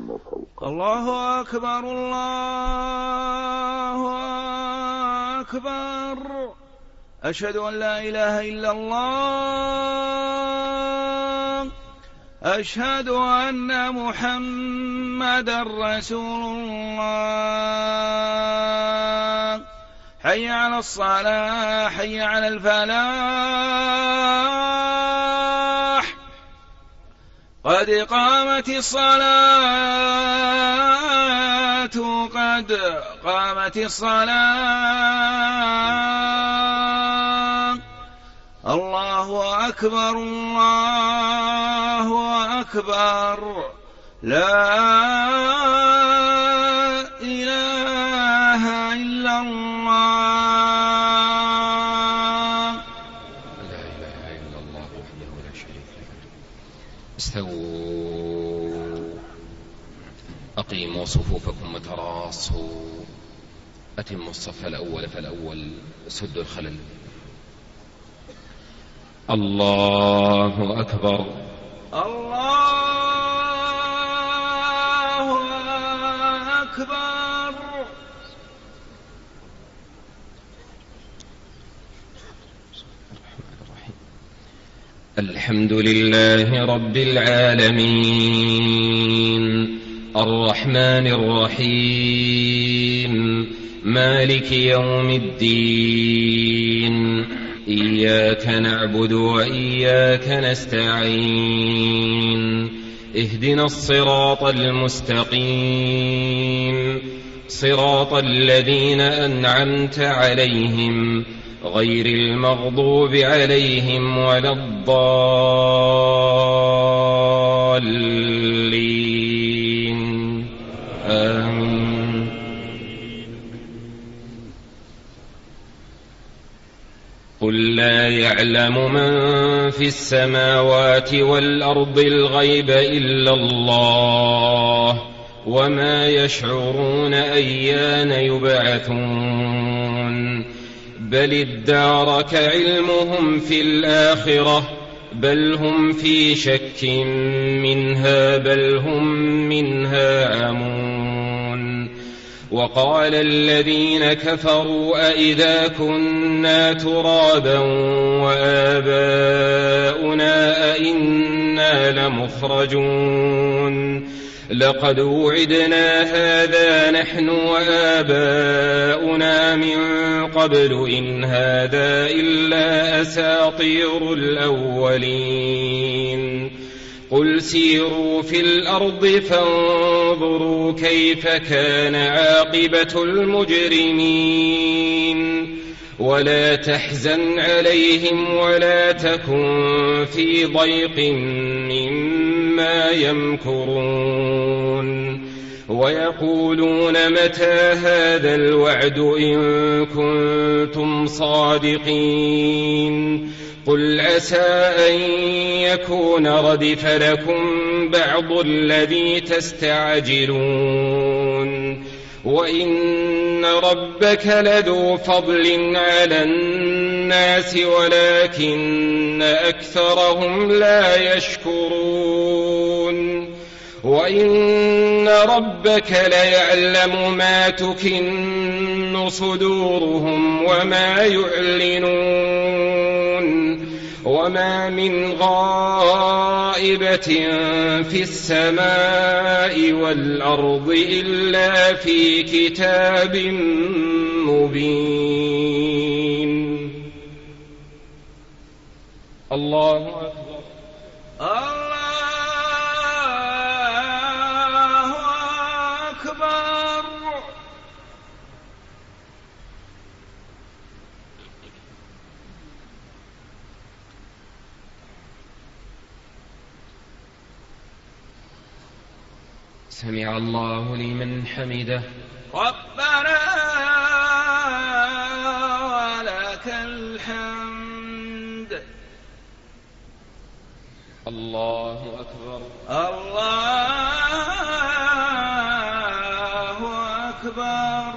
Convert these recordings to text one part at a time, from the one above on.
وفوقه. الله أكبر الله أكبر. أشهد أن لا إله إلا الله. أشهد أن محمدا رسول الله. حي على الصلاة حي على الفلاح. قد قامت الصلاة قد قامت الصلاة. الله أكبر الله أكبر. لا إله إلا الله. لا إله إلا الله وحده لا شريك له. استووا أقيموا صفوفكم وتراصوا. أتموا الصف الأول فالأول. سدوا الخلل. الله أكبر. الله أكبر. الحمد لله رب العالمين الرحمن الرحيم مالك يوم الدين. إياك نعبد وإياك نستعين. اهدنا الصراط المستقيم صراط الذين أنعمت عليهم غير المغضوب عليهم ولا الضالين. آمين. قل لا يعلم من في السماوات والأرض الغيب إلا الله وما يشعرون أيان يبعثون. بل ادارك علمهم في الآخرة بل هم في شك منها بل هم منها عمون. وقال الذين كفروا أئذا كنا ترابا وآباؤنا أئنا لمخرجون. لقد وعدنا هذا نحن وآباؤنا من قبل إن هذا إلا أساطير الأولين. قل سيروا في الأرض فانظروا كيف كان عاقبة المجرمين. ولا تحزن عليهم ولا تكن في ضيق مما يمكرون. ويقولون متى هذا الوعد إن كنتم صادقين. قل عسى أن يكون ردف لكم بعض الذي تستعجلون. وإن ربك لذو فضل على الناس ولكن أكثرهم لا يشكرون. وإن ربك ليعلم ما تكن صدورهم وما يعلنون. وما من غائبة في السماء والأرض إلا في كتاب مبين. الله أكبر. الله أكبر. سمع الله لمن حمده. ربنا ولك الحمد. الله أكبر. الله أكبر.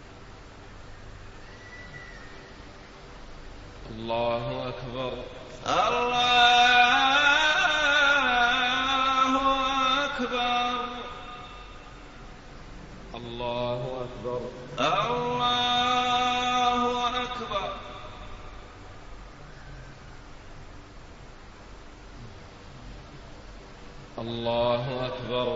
الله أكبر. الله أكبر الله أكبر الله أكبر الله أكبر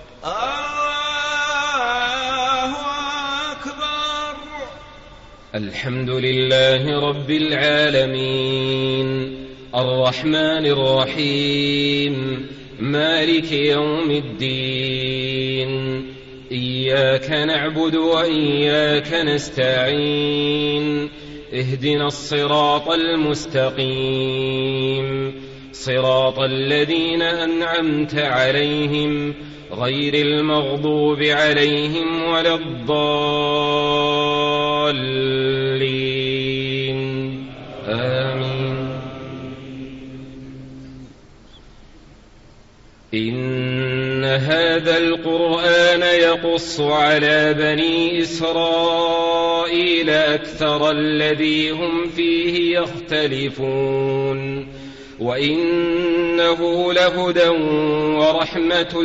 الله أكبر. الحمد لله رب العالمين الرحمن الرحيم مالك يوم الدين إياك نعبد وإياك نستعين اهدنا الصراط المستقيم صراط الذين أنعمت عليهم غير المغضوب عليهم ولا الضالين آمين. إن هذا القرآن يقص على بني إسرائيل أكثر الذي هم فيه يختلفون وإنه لهدى ورحمة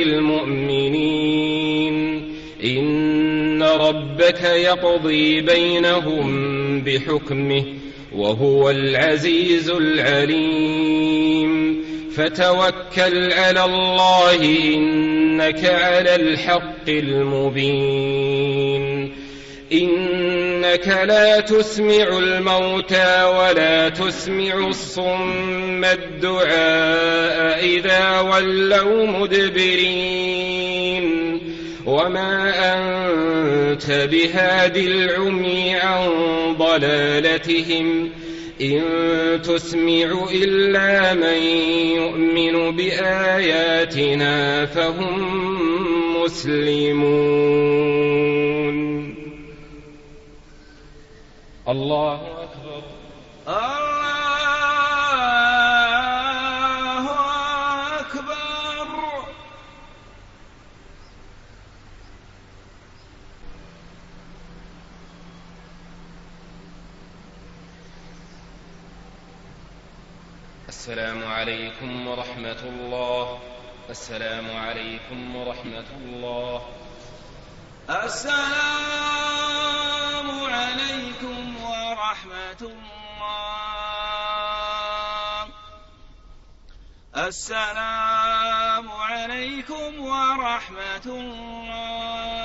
للمؤمنين. إن ربك يقضي بينهم بحكمه وهو العزيز العليم. فتوكل على الله إنك على الحق المبين. إنك لا تسمع الموتى ولا تسمع الصم الدعاء إذا ولوا مدبرين وما أنت بهاد العمي عن ضلالتهم إن تسمع إلا من يؤمن بآياتنا فهم مسلمون. الله أكبر الله أكبر. السلام عليكم ورحمة الله. السلام عليكم ورحمة الله. السلام عليكم ورحمة الله. السلام عليكم ورحمة الله.